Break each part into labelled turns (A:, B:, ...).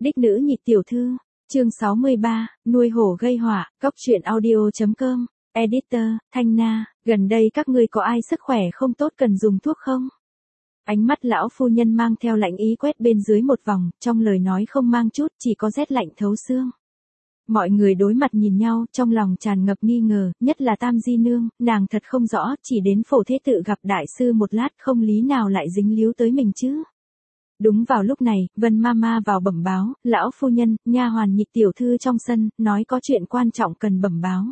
A: Đích nữ nhị tiểu thư, chương 63, nuôi hổ gây họa, cóc truyện audio.com, editor, Thanh Na, gần đây các ngươi có ai sức khỏe không tốt cần dùng thuốc không? Ánh mắt lão phu nhân mang theo lạnh ý quét bên dưới một vòng, trong lời nói không mang chút, chỉ có rét lạnh thấu xương. Mọi người đối mặt nhìn nhau, trong lòng tràn ngập nghi ngờ, nhất là Tam Di Nương, nàng thật không rõ, chỉ đến Phổ Thế Tự gặp đại sư một lát không lý nào lại dính líu tới mình chứ. Đúng vào lúc này, Vân Mama vào bẩm báo, lão phu nhân, nha hoàn nhị tiểu thư trong sân, nói có chuyện quan trọng cần bẩm báo.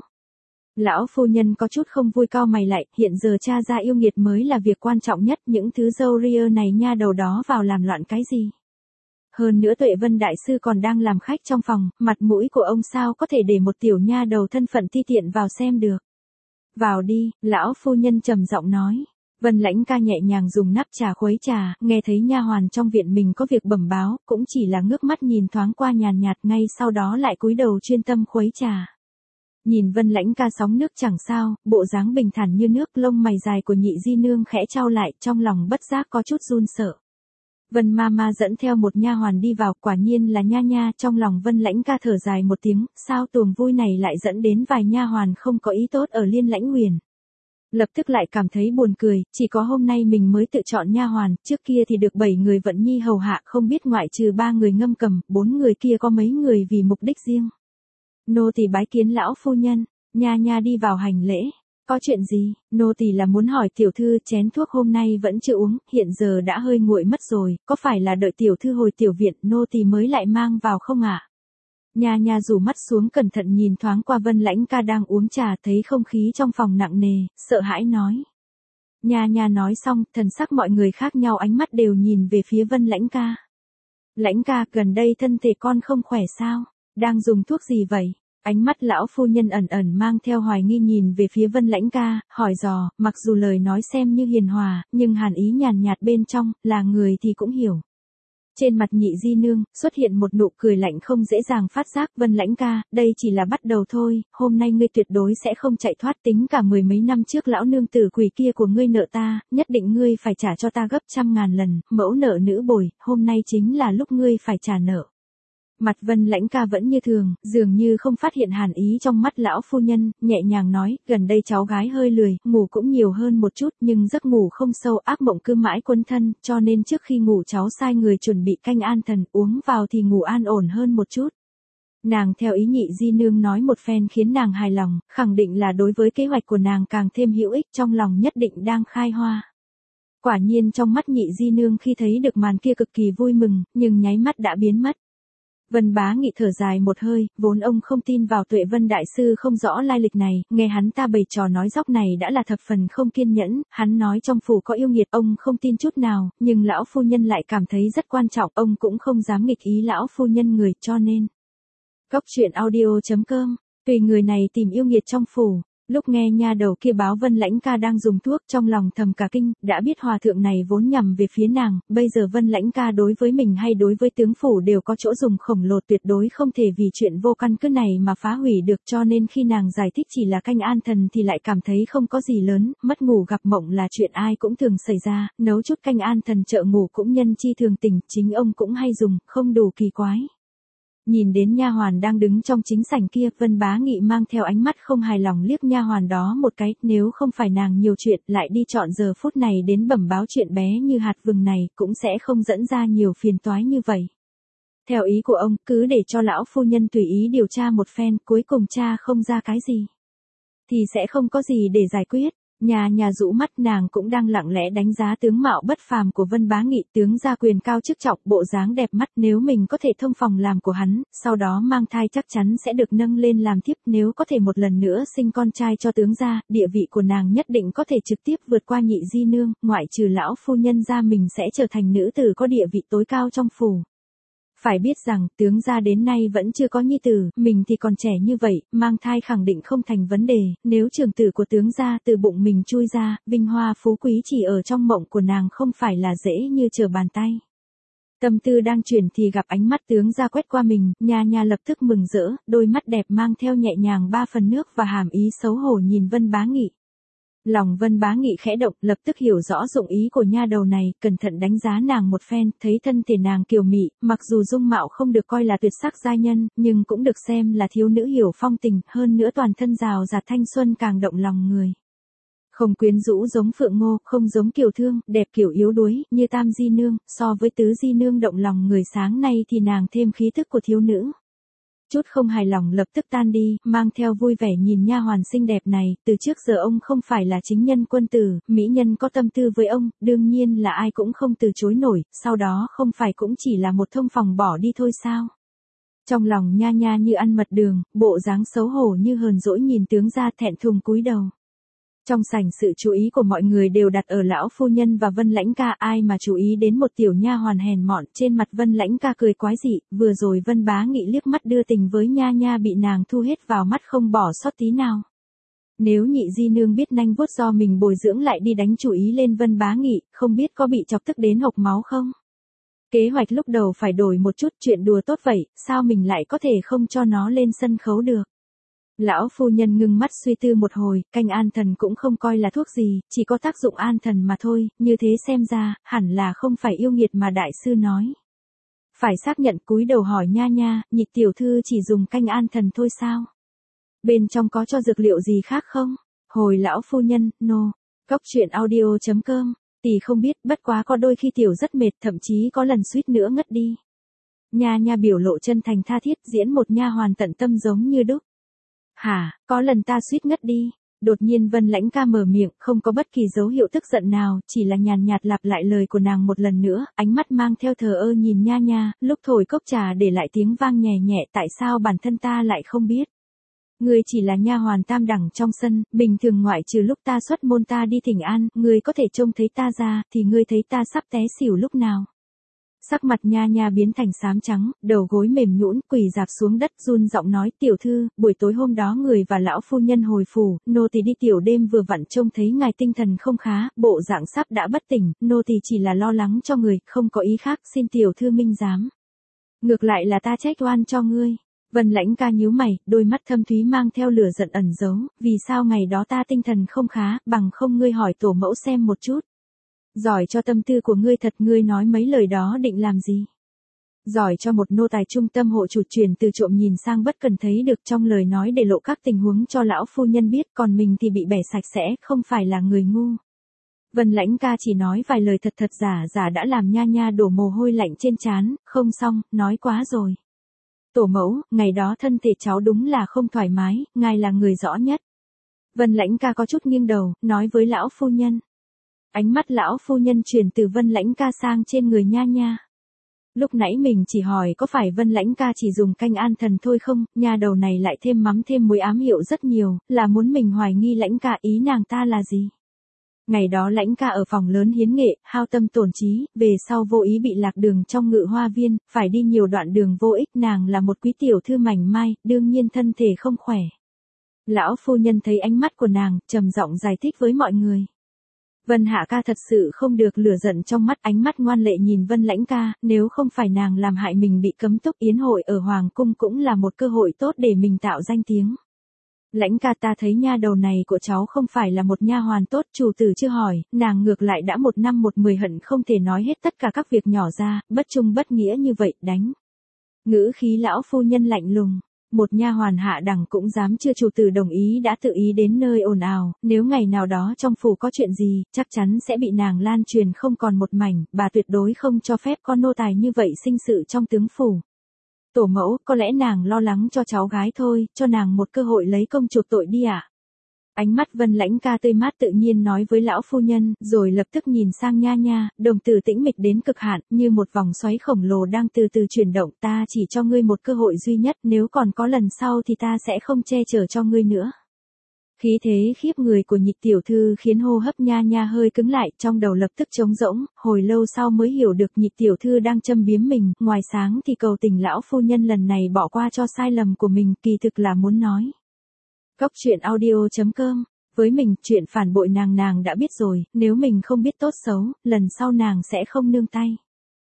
A: Lão phu nhân có chút không vui cau mày lại, hiện giờ cha ra yêu nghiệt mới là việc quan trọng nhất, những thứ dâu ria này nha đầu đó vào làm loạn cái gì. Hơn nữa Tuệ Vân đại sư còn đang làm khách trong phòng, mặt mũi của ông sao có thể để một tiểu nha đầu thân phận ti tiện vào xem được. Vào đi, lão phu nhân trầm giọng nói. Vân Lãnh Ca nhẹ nhàng dùng nắp trà khuấy trà, nghe thấy nha hoàn trong viện mình có việc bẩm báo, cũng chỉ là ngước mắt nhìn thoáng qua nhàn nhạt, ngay sau đó lại cúi đầu chuyên tâm khuấy trà. Nhìn Vân Lãnh Ca sóng nước chẳng sao, bộ dáng bình thản như nước, lông mày dài của nhị di nương khẽ chau lại, trong lòng bất giác có chút run sợ. Vân Mama dẫn theo một nha hoàn đi vào, quả nhiên là Nha Nha, trong lòng Vân Lãnh Ca thở dài một tiếng, sao tuồng vui này lại dẫn đến vài nha hoàn không có ý tốt ở Liên Lãnh Huyền. Lập tức lại cảm thấy buồn cười, chỉ có hôm nay mình mới tự chọn nha hoàn, trước kia thì được 7 người vận nhi hầu hạ, không biết ngoại trừ 3 người ngâm cầm, 4 người kia có mấy người vì mục đích riêng. Nô tỳ bái kiến lão phu nhân. Nha Nha đi vào hành lễ. Có chuyện gì? Nô tỳ là muốn hỏi tiểu thư, chén thuốc hôm nay vẫn chưa uống, hiện giờ đã hơi nguội mất rồi, có phải là đợi tiểu thư hồi tiểu viện nô tỳ mới lại mang vào không ạ? Nha Nha rủ mắt xuống cẩn thận nhìn thoáng qua Vân Lãnh Ca đang uống trà, thấy không khí trong phòng nặng nề, sợ hãi nói. Nha Nha nói xong, thần sắc mọi người khác nhau, ánh mắt đều nhìn về phía Vân Lãnh Ca. Lãnh Ca, gần đây thân thể con không khỏe sao? Đang dùng thuốc gì vậy? Ánh mắt lão phu nhân ẩn ẩn mang theo hoài nghi nhìn về phía Vân Lãnh Ca, hỏi dò, mặc dù lời nói xem như hiền hòa, nhưng hàn ý nhàn nhạt bên trong, là người thì cũng hiểu. Trên mặt nhị di nương, xuất hiện một nụ cười lạnh không dễ dàng phát giác. Vân Lãnh Ca, đây chỉ là bắt đầu thôi, hôm nay ngươi tuyệt đối sẽ không chạy thoát, tính cả 10 mấy năm trước lão nương tử quỷ kia của ngươi nợ ta, nhất định ngươi phải trả cho ta gấp 100.000 lần, mẫu nợ nữ bồi, hôm nay chính là lúc ngươi phải trả nợ. Mặt Vân Lãnh Ca vẫn như thường, dường như không phát hiện hàn ý trong mắt lão phu nhân, nhẹ nhàng nói, gần đây cháu gái hơi lười, ngủ cũng nhiều hơn một chút, nhưng giấc ngủ không sâu, ác mộng cứ mãi quấn thân, cho nên trước khi ngủ cháu sai người chuẩn bị canh an thần, uống vào thì ngủ an ổn hơn một chút. Nàng theo ý nhị di nương nói một phen khiến nàng hài lòng, khẳng định là đối với kế hoạch của nàng càng thêm hữu ích, trong lòng nhất định đang khai hoa. Quả nhiên trong mắt nhị di nương khi thấy được màn kia cực kỳ vui mừng, nhưng nháy mắt đã biến mất. Vân Bá Nghị thở dài một hơi, vốn ông không tin vào Tuệ Vân đại sư không rõ lai lịch này, nghe hắn ta bày trò nói dóc này đã là thập phần không kiên nhẫn, hắn nói trong phủ có yêu nghiệt ông không tin chút nào, nhưng lão phu nhân lại cảm thấy rất quan trọng, ông cũng không dám nghịch ý lão phu nhân người, cho nên. Cóc truyện audio.com, tùy người này tìm yêu nghiệt trong phủ. Lúc nghe nha đầu kia báo Vân Lãnh Ca đang dùng thuốc, trong lòng thầm cả kinh, đã biết hòa thượng này vốn nhằm về phía nàng, bây giờ Vân Lãnh Ca đối với mình hay đối với tướng phủ đều có chỗ dùng khổng lồ, tuyệt đối không thể vì chuyện vô căn cứ này mà phá hủy được, cho nên khi nàng giải thích chỉ là canh an thần thì lại cảm thấy không có gì lớn, mất ngủ gặp mộng là chuyện ai cũng thường xảy ra, nấu chút canh an thần trợ ngủ cũng nhân chi thường tình, chính ông cũng hay dùng, không đủ kỳ quái. Nhìn đến nha hoàn đang đứng trong chính sảnh kia, Vân Bá Nghị mang theo ánh mắt không hài lòng liếc nha hoàn đó một cái, nếu không phải nàng nhiều chuyện, lại đi chọn giờ phút này đến bẩm báo chuyện bé như hạt vừng này, cũng sẽ không dẫn ra nhiều phiền toái như vậy. Theo ý của ông, cứ để cho lão phu nhân tùy ý điều tra một phen, cuối cùng tra không ra cái gì, thì sẽ không có gì để giải quyết. Nha Nha rũ mắt, nàng cũng đang lặng lẽ đánh giá tướng mạo bất phàm của Vân Bá Nghị, tướng gia quyền cao chức trọng, bộ dáng đẹp mắt, nếu mình có thể thông phòng làm của hắn, sau đó mang thai chắc chắn sẽ được nâng lên làm thiếp, nếu có thể một lần nữa sinh con trai cho tướng gia, địa vị của nàng nhất định có thể trực tiếp vượt qua nhị di nương, ngoại trừ lão phu nhân gia mình sẽ trở thành nữ tử có địa vị tối cao trong phủ. Phải biết rằng, tướng gia đến nay vẫn chưa có nhi tử, mình thì còn trẻ như vậy, mang thai khẳng định không thành vấn đề, nếu trưởng tử của tướng gia từ bụng mình chui ra, vinh hoa phú quý chỉ ở trong mộng của nàng không phải là dễ như trở bàn tay. Tâm tư đang chuyển thì gặp ánh mắt tướng gia quét qua mình, Nha Nha lập tức mừng rỡ, đôi mắt đẹp mang theo nhẹ nhàng 3 phần nước và hàm ý xấu hổ nhìn Vân Bá Nghị. Lòng Vân Bá Nghị khẽ động, lập tức hiểu rõ dụng ý của nha đầu này, cẩn thận đánh giá nàng một phen, thấy thân thể nàng kiều mị, mặc dù dung mạo không được coi là tuyệt sắc giai nhân, nhưng cũng được xem là thiếu nữ hiểu phong tình, hơn nữa toàn thân rào rạt thanh xuân càng động lòng người. Không quyến rũ giống Phượng Ngô, không giống Kiều Thương, đẹp kiểu yếu đuối, như Tam Di Nương, so với Tứ Di Nương động lòng người sáng nay thì nàng thêm khí thức của thiếu nữ. Chút không hài lòng lập tức tan đi, mang theo vui vẻ nhìn nha hoàn xinh đẹp này, từ trước giờ ông không phải là chính nhân quân tử, mỹ nhân có tâm tư với ông, đương nhiên là ai cũng không từ chối nổi, sau đó không phải cũng chỉ là một thông phòng bỏ đi thôi sao. Trong lòng nha nha như ăn mật đường, bộ dáng xấu hổ như hờn dỗi nhìn tướng gia thẹn thùng cúi đầu. Trong sảnh sự chú ý của mọi người đều đặt ở lão phu nhân và Vân Lãnh Ca, ai mà chú ý đến một tiểu nha hoàn hèn mọn, trên mặt Vân Lãnh Ca cười quái dị, vừa rồi Vân Bá Nghị liếc mắt đưa tình với nha nha bị nàng thu hết vào mắt không bỏ sót tí nào. Nếu nhị di nương biết nanh vuốt do mình bồi dưỡng lại đi đánh chú ý lên Vân Bá Nghị, không biết có bị chọc tức đến hộc máu không? Kế hoạch lúc đầu phải đổi một chút, chuyện đùa tốt vậy, sao mình lại có thể không cho nó lên sân khấu được? Lão phu nhân ngưng mắt suy tư một hồi, canh an thần cũng không coi là thuốc gì, chỉ có tác dụng an thần mà thôi, như thế xem ra, hẳn là không phải yêu nghiệt mà đại sư nói. Phải xác nhận, cúi đầu hỏi nha nha, nhị tiểu thư chỉ dùng canh an thần thôi sao? Bên trong có cho dược liệu gì khác không? Hồi lão phu nhân, no. Cóc truyện audio.com, tỷ không biết, bất quá có đôi khi tiểu rất mệt, thậm chí có lần suýt nữa ngất đi. Nha nha biểu lộ chân thành tha thiết, diễn một nha hoàn tận tâm giống như đúc. Hả, có lần ta suýt ngất đi. Đột nhiên Vân Lãnh Ca mở miệng, không có bất kỳ dấu hiệu tức giận nào, chỉ là nhàn nhạt lặp lại lời của nàng một lần nữa, ánh mắt mang theo thờ ơ nhìn nha nha, lúc thổi cốc trà để lại tiếng vang nhẹ nhẹ, tại sao bản thân ta lại không biết. Ngươi chỉ là nha hoàn tam đẳng trong sân, bình thường ngoại trừ lúc ta xuất môn ta đi thỉnh an, ngươi có thể trông thấy ta ra, thì ngươi thấy ta sắp té xỉu lúc nào. Sắc mặt nha nha biến thành xám trắng, đầu gối mềm nhũn, quỳ dạp xuống đất run giọng nói, tiểu thư, buổi tối hôm đó người và lão phu nhân hồi phủ, nô tỳ đi tiểu đêm vừa vặn trông thấy ngài tinh thần không khá, bộ dạng sắp đã bất tỉnh, nô tỳ chỉ là lo lắng cho người, không có ý khác, xin tiểu thư minh giám. Ngược lại là ta trách oan cho ngươi. Vân Lãnh Ca nhíu mày, đôi mắt thâm thúy mang theo lửa giận ẩn giấu, vì sao ngày đó ta tinh thần không khá, bằng không ngươi hỏi tổ mẫu xem một chút. Giỏi cho tâm tư của ngươi thật, ngươi nói mấy lời đó định làm gì? Giỏi cho một nô tài trung tâm hộ chủ truyền từ trộm nhìn sang bất cần thấy được, trong lời nói để lộ các tình huống cho lão phu nhân biết, còn mình thì bị bẻ sạch sẽ, không phải là người ngu. Vân Lãnh Ca chỉ nói vài lời thật thật giả giả đã làm nha nha đổ mồ hôi lạnh trên trán, không xong, nói quá rồi. Tổ mẫu, ngày đó thân thể cháu đúng là không thoải mái, ngài là người rõ nhất. Vân Lãnh Ca có chút nghiêng đầu, nói với lão phu nhân. Ánh mắt lão phu nhân chuyển từ Vân Lãnh Ca sang trên người nha nha. Lúc nãy mình chỉ hỏi có phải Vân Lãnh Ca chỉ dùng canh an thần thôi không, nha đầu này lại thêm mắm thêm muối ám hiệu rất nhiều, là muốn mình hoài nghi Lãnh Ca, ý nàng ta là gì? Ngày đó Lãnh Ca ở phòng lớn hiến nghệ, hao tâm tổn trí, về sau vô ý bị lạc đường trong Ngự Hoa Viên, phải đi nhiều đoạn đường vô ích, nàng là một quý tiểu thư mảnh mai, đương nhiên thân thể không khỏe. Lão phu nhân thấy ánh mắt của nàng, trầm giọng giải thích với mọi người. Vân Hạ Ca thật sự không được lửa giận trong mắt, ánh mắt ngoan lệ nhìn Vân Lãnh Ca, nếu không phải nàng làm hại mình bị cấm túc, yến hội ở Hoàng Cung cũng là một cơ hội tốt để mình tạo danh tiếng. Lãnh Ca, ta thấy nha đầu này của cháu không phải là một nha hoàn tốt, chủ tử chưa hỏi, nàng ngược lại đã 1 năm 1 10 hận không thể nói hết tất cả các việc nhỏ ra, bất trung bất nghĩa như vậy, đánh. Ngữ khí lão phu nhân lạnh lùng. Một nha hoàn hạ đẳng cũng dám chưa chủ tử đồng ý đã tự ý đến nơi ồn ào, nếu ngày nào đó trong phủ có chuyện gì, chắc chắn sẽ bị nàng lan truyền không còn một mảnh, bà tuyệt đối không cho phép con nô tài như vậy sinh sự trong tướng phủ. Tổ mẫu, có lẽ nàng lo lắng cho cháu gái thôi, cho nàng một cơ hội lấy công chuộc tội đi ạ. Ánh mắt Vân Lãnh Ca tươi mát tự nhiên nói với lão phu nhân, rồi lập tức nhìn sang nha nha, đồng tử tĩnh mịch đến cực hạn, như một vòng xoáy khổng lồ đang từ từ chuyển động, ta chỉ cho ngươi một cơ hội duy nhất, nếu còn có lần sau thì ta sẽ không che chở cho ngươi nữa. Khí thế khiếp người của nhị tiểu thư khiến hô hấp nha nha hơi cứng lại, trong đầu lập tức trống rỗng, hồi lâu sau mới hiểu được nhị tiểu thư đang châm biếm mình, ngoài sáng thì cầu tình lão phu nhân lần này bỏ qua cho sai lầm của mình, kỳ thực là muốn nói. Cóc truyện audio.com, với mình, chuyện phản bội nàng đã biết rồi, nếu mình không biết tốt xấu, lần sau nàng sẽ không nương tay.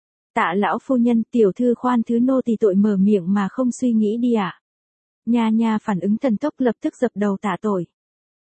A: Tạ lão phu nhân, tiểu thư khoan thứ nô tỳ tội, mở miệng mà không suy nghĩ đi ạ. Nha nha phản ứng thần tốc lập tức dập đầu tạ tội.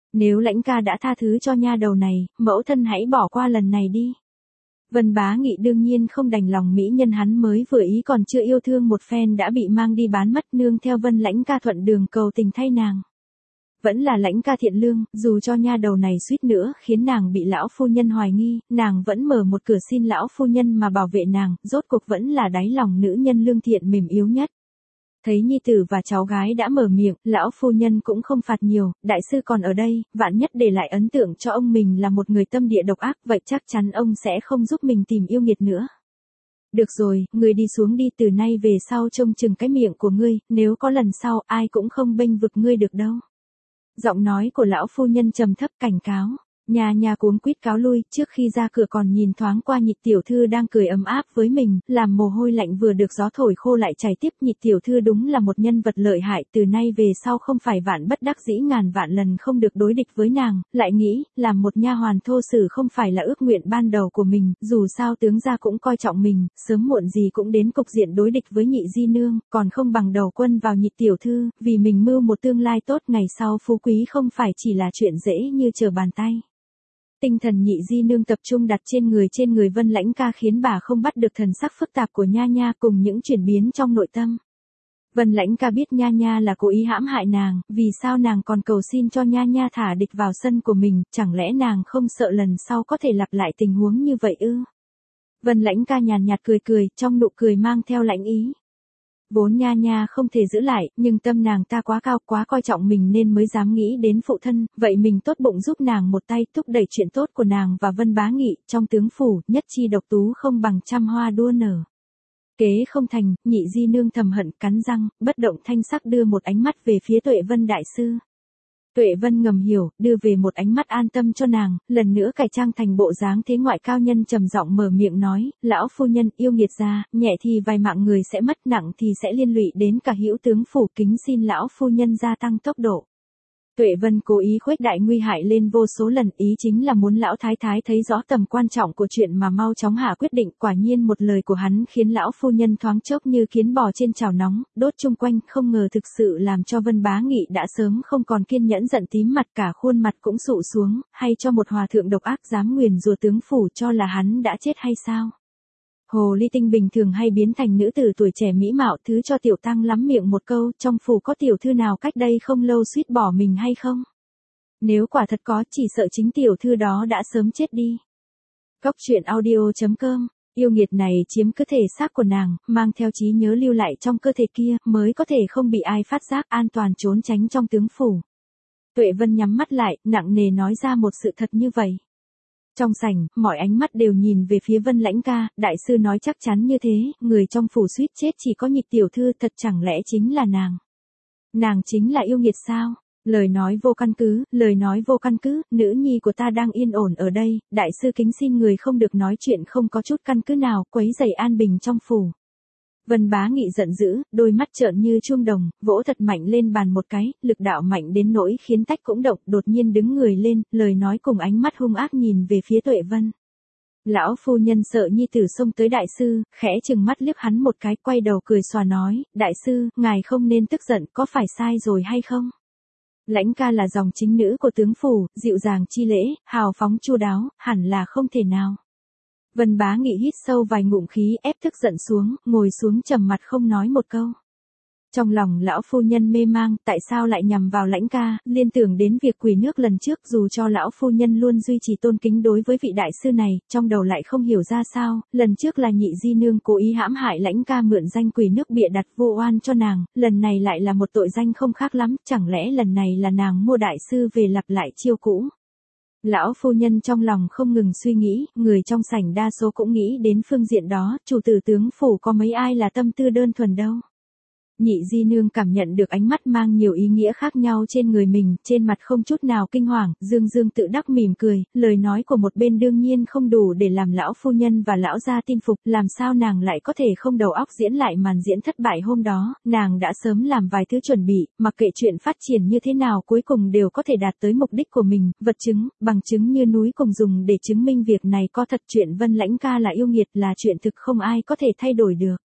A: Nếu Lãnh ca đã tha thứ cho nha đầu này, mẫu thân hãy bỏ qua lần này đi. Vân Bá Nghị đương nhiên không đành lòng mỹ nhân hắn mới vừa ý còn chưa yêu thương một phen đã bị mang đi bán mất, nương theo Vân Lãnh ca thuận đường cầu tình thay nàng. Vẫn là Lãnh ca thiện lương, dù cho nha đầu này suýt nữa khiến nàng bị lão phu nhân hoài nghi, nàng vẫn mở một cửa xin lão phu nhân mà bảo vệ nàng, rốt cuộc vẫn là đáy lòng nữ nhân lương thiện mềm yếu nhất. Thấy nhi tử và cháu gái đã mở miệng, lão phu nhân cũng không phạt nhiều, đại sư còn ở đây, vạn nhất để lại ấn tượng cho ông mình là một người tâm địa độc ác, vậy chắc chắn ông sẽ không giúp mình tìm yêu nghiệt nữa. Được rồi, ngươi đi xuống đi, từ nay về sau trông chừng cái miệng của ngươi, nếu có lần sau ai cũng không bênh vực ngươi được đâu. Giọng nói của lão phu nhân trầm thấp cảnh cáo. Nhà nhà cuống quýt cáo lui, trước khi ra cửa còn nhìn thoáng qua Nhị tiểu thư đang cười ấm áp với mình, làm mồ hôi lạnh vừa được gió thổi khô lại chảy tiếp. Nhị tiểu thư đúng là một nhân vật lợi hại, từ nay về sau không phải vạn bất đắc dĩ ngàn vạn lần không được đối địch với nàng, lại nghĩ, làm một nha hoàn thô sử không phải là ước nguyện ban đầu của mình, dù sao tướng gia cũng coi trọng mình, sớm muộn gì cũng đến cục diện đối địch với Nhị di nương, còn không bằng đầu quân vào Nhị tiểu thư, vì mình mưu một tương lai tốt ngày sau phú quý không phải chỉ là chuyện dễ như trở bàn tay. Tinh thần Nhị di nương tập trung đặt trên người Vân Lãnh ca khiến bà không bắt được thần sắc phức tạp của nha nha cùng những chuyển biến trong nội tâm. Vân Lãnh ca biết nha nha là cố ý hãm hại nàng, vì sao nàng còn cầu xin cho nha nha thả địch vào sân của mình, chẳng lẽ nàng không sợ lần sau có thể lặp lại tình huống như vậy ư? Vân Lãnh ca nhàn nhạt cười cười, trong nụ cười mang theo lãnh ý. Vốn nha nha không thể giữ lại, nhưng tâm nàng ta quá cao, quá coi trọng mình nên mới dám nghĩ đến phụ thân, vậy mình tốt bụng giúp nàng một tay, thúc đẩy chuyện tốt của nàng và Vân Bá Nghị, trong tướng phủ, nhất chi độc tú không bằng trăm hoa đua nở. Kế không thành, Nhị di nương thầm hận cắn răng, bất động thanh sắc đưa một ánh mắt về phía Tuệ Vân đại sư. Tuệ Vân ngầm hiểu, đưa về một ánh mắt an tâm cho nàng, lần nữa cải trang thành bộ dáng thế ngoại cao nhân trầm giọng mở miệng nói, lão phu nhân yêu nghiệt ra, nhẹ thì vài mạng người sẽ mất, nặng thì sẽ liên lụy đến cả hữu tướng phủ, kính xin lão phu nhân gia tăng tốc độ. Tuệ Vân cố ý khuếch đại nguy hại lên vô số lần, ý chính là muốn lão thái thái thấy rõ tầm quan trọng của chuyện mà mau chóng hạ quyết định. Quả nhiên một lời của hắn khiến lão phu nhân thoáng chốc như kiến bò trên chảo nóng, đốt chung quanh, không ngờ thực sự làm cho Vân Bá Nghị đã sớm không còn kiên nhẫn, giận tím mặt, cả khuôn mặt cũng sụ xuống, hay cho một hòa thượng độc ác dám nguyền rủa tướng phủ cho là hắn đã chết hay sao? Hồ ly tinh bình thường hay biến thành nữ tử tuổi trẻ mỹ mạo, thứ cho tiểu tăng lắm miệng một câu, trong phủ có tiểu thư nào cách đây không lâu suýt bỏ mình hay không? Nếu quả thật có, chỉ sợ chính tiểu thư đó đã sớm chết đi. Cóc truyện audio.com, yêu nghiệt này chiếm cơ thể xác của nàng, mang theo trí nhớ lưu lại trong cơ thể kia, mới có thể không bị ai phát giác, an toàn trốn tránh trong tướng phủ. Tuệ Vân nhắm mắt lại, nặng nề nói ra một sự thật như vậy. Trong sảnh, mọi ánh mắt đều nhìn về phía Vân Lãnh ca, đại sư nói chắc chắn như thế, người trong phủ suýt chết chỉ có Nhị tiểu thư, thật chẳng lẽ chính là nàng? Nàng chính là yêu nghiệt sao? Lời nói vô căn cứ, lời nói vô căn cứ, nữ nhi của ta đang yên ổn ở đây, đại sư kính xin người không được nói chuyện không có chút căn cứ nào, quấy rầy an bình trong phủ. Vân Bá Nghị giận dữ, đôi mắt trợn như chuông đồng, vỗ thật mạnh lên bàn một cái, lực đạo mạnh đến nỗi khiến tách cũng động, đột nhiên đứng người lên, lời nói cùng ánh mắt hung ác nhìn về phía Tuệ Vân. Lão phu nhân sợ nhi tử xông tới đại sư, khẽ chừng mắt liếc hắn một cái, quay đầu cười xòa nói, đại sư, ngài không nên tức giận, có phải sai rồi hay không? Lãnh ca là dòng chính nữ của tướng phủ, dịu dàng chi lễ, hào phóng chu đáo, hẳn là không thể nào. Vân Bá Nghị hít sâu vài ngụm khí, ép tức giận xuống, ngồi xuống trầm mặt không nói một câu. Trong lòng lão phu nhân mê mang, tại sao lại nhằm vào Lãnh ca, liên tưởng đến việc quỳ nước lần trước, dù cho lão phu nhân luôn duy trì tôn kính đối với vị đại sư này, trong đầu lại không hiểu ra sao, lần trước là Nhị di nương cố ý hãm hại Lãnh ca mượn danh quỳ nước bịa đặt vu oan cho nàng, lần này lại là một tội danh không khác lắm, chẳng lẽ lần này là nàng mua đại sư về lặp lại chiêu cũ. Lão phu nhân trong lòng không ngừng suy nghĩ, người trong sảnh đa số cũng nghĩ đến phương diện đó, chủ tử tướng phủ có mấy ai là tâm tư đơn thuần đâu. Nhị di nương cảm nhận được ánh mắt mang nhiều ý nghĩa khác nhau trên người mình, trên mặt không chút nào kinh hoàng, dương dương tự đắc mỉm cười, lời nói của một bên đương nhiên không đủ để làm lão phu nhân và lão gia tin phục, làm sao nàng lại có thể không đầu óc diễn lại màn diễn thất bại hôm đó, nàng đã sớm làm vài thứ chuẩn bị, mặc kệ chuyện phát triển như thế nào cuối cùng đều có thể đạt tới mục đích của mình, vật chứng, bằng chứng như núi cùng dùng để chứng minh việc này có thật. Chuyện Vân Lãnh ca là yêu nghiệt là chuyện thực không ai có thể thay đổi được.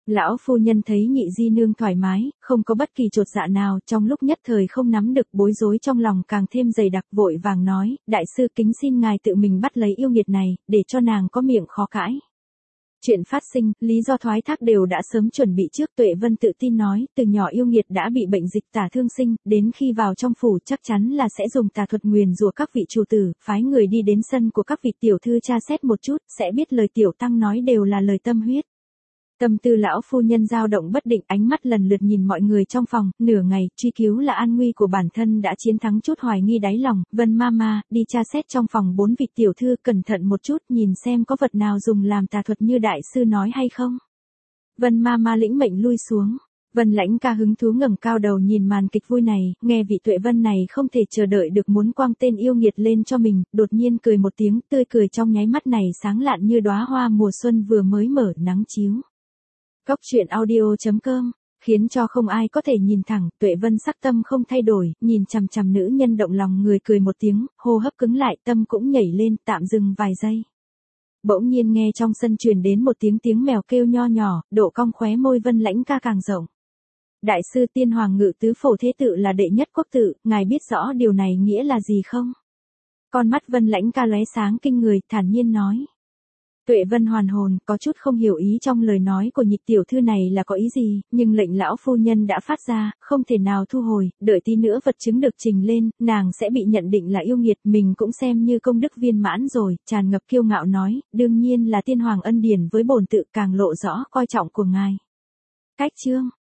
A: Lão phu nhân thấy nhị di nương thoải mái, không có bất kỳ chột dạ nào, trong lúc nhất thời không nắm được, bối rối trong lòng càng thêm dày đặc, vội vàng nói, đại sư kính xin ngài tự mình bắt lấy yêu nghiệt này, để cho nàng có miệng khó cãi. Chuyện phát sinh, lý do thoái thác đều đã sớm chuẩn bị trước. Tuệ Vân tự tin nói, từ nhỏ yêu nghiệt đã bị bệnh dịch tả thương sinh, đến khi vào trong phủ chắc chắn là sẽ dùng tà thuật nguyền rủa các vị chủ tử, phái người đi đến sân của các vị tiểu thư tra xét một chút, sẽ biết lời tiểu tăng nói đều là lời tâm huyết. Tâm tư lão phu nhân dao động bất định, ánh mắt lần lượt nhìn mọi người trong phòng, nửa ngày, truy cứu là an nguy của bản thân đã chiến thắng chút hoài nghi đáy lòng. Vân Mama, đi tra xét trong phòng 4 vị tiểu thư, cẩn thận một chút, nhìn xem có vật nào dùng làm tà thuật như đại sư nói hay không. Vân Mama lĩnh mệnh lui xuống. Vân Lãnh Ca hứng thú ngẩng cao đầu nhìn màn kịch vui này, nghe vị Tuệ Vân này không thể chờ đợi được muốn quăng tên yêu nghiệt lên cho mình, đột nhiên cười một tiếng, tươi cười trong nháy mắt này sáng lạn như đóa hoa mùa xuân vừa mới mở nắng chiếu. Cốc truyện audio.com, khiến cho không ai có thể nhìn thẳng. Tuệ Vân sắc tâm không thay đổi, nhìn chằm chằm nữ nhân động lòng người, cười một tiếng, hô hấp cứng lại, tâm cũng nhảy lên, tạm dừng vài giây. Bỗng nhiên nghe trong sân truyền đến một tiếng mèo kêu nho nhỏ, độ cong khóe môi Vân Lãnh Ca càng rộng. Đại sư Tiên Hoàng Ngự Tứ Phổ Thế Tự là đệ nhất quốc tự, ngài biết rõ điều này nghĩa là gì không? Con mắt Vân Lãnh Ca lóe sáng kinh người, thản nhiên nói. Tuệ Vân hoàn hồn, có chút không hiểu ý trong lời nói của nhị tiểu thư này là có ý gì, nhưng lệnh lão phu nhân đã phát ra, không thể nào thu hồi, đợi tí nữa vật chứng được trình lên, nàng sẽ bị nhận định là yêu nghiệt, mình cũng xem như công đức viên mãn rồi, tràn ngập kiêu ngạo nói, đương nhiên là Tiên Hoàng ân điển với bổn tự, càng lộ rõ coi trọng của ngài. Cách chương